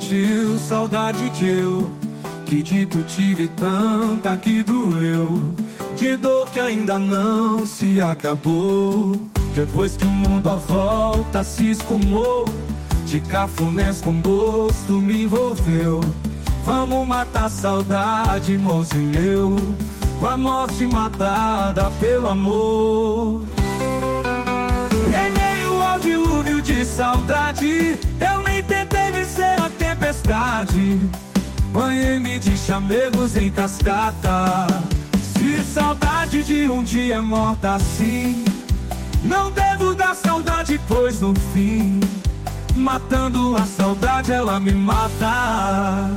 sentiu saudade de eu, que de tu tive tanta que doeu, de dor que ainda não se acabou. Depois que o mundo à volta se esfumou, de cafunés com gosto me envolveu. Vamos matar a saudade, moço meu, com a morte matada pelo amor. Em meio ao dilúvio de saudade, eu nem tentei vencer a tempestade. Banhei-me de chamegos em cascata. Se saudade de um dia é morta assim, não devo dar saudade, pois no fim, matando a saudade, ela me mata.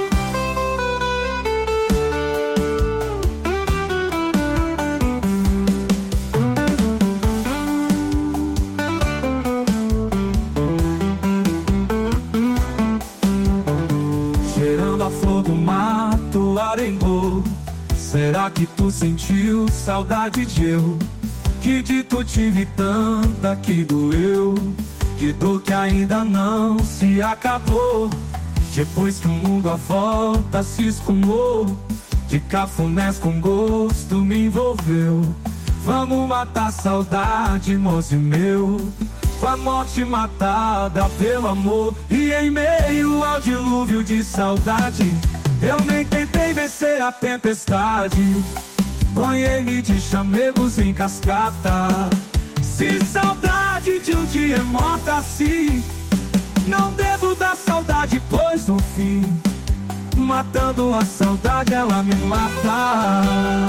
Cheirando a flor do mato, arengou. Será que tu sentiu saudade de eu, que de tu tive tanta que doeu, de dor que ainda não se acabou. Depois que o mundo à volta se esfumou, de cafunés com gosto me envolveu. Vamos matar a saudade, moço meu, com a morte matada pelo amor. E em meio ao dilúvio de saudade, eu nem tentei vencer a tempestade. Banhei-me de chamegos em cascata. Se saudade de um dia é morta assim, não devo dar saudade, pois no fim, matando a saudade, ela me mata.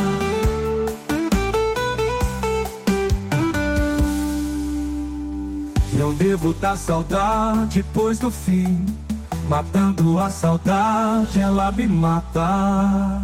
Não devo dar saudade, pois no fim, matando a saudade, ela me mata.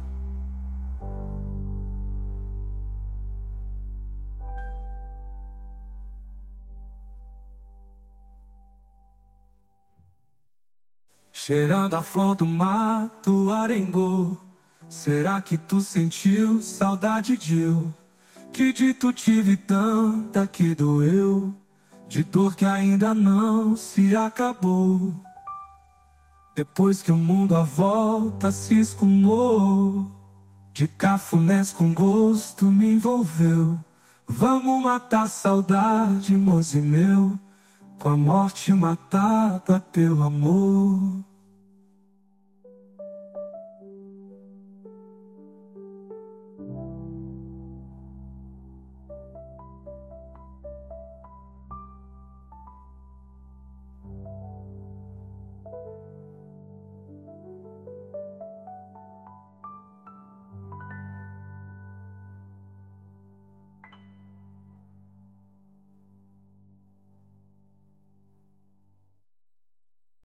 Cheirando a flor do mato, arengou. Será que tu sentiu saudade de eu, que de tu tive tanta que doeu, de dor que ainda não se acabou. Depois que o mundo à volta se esfumou, de cafunés com gosto me envolveu. Vamos matar a saudade, moço meu, com a morte matada pelo amor.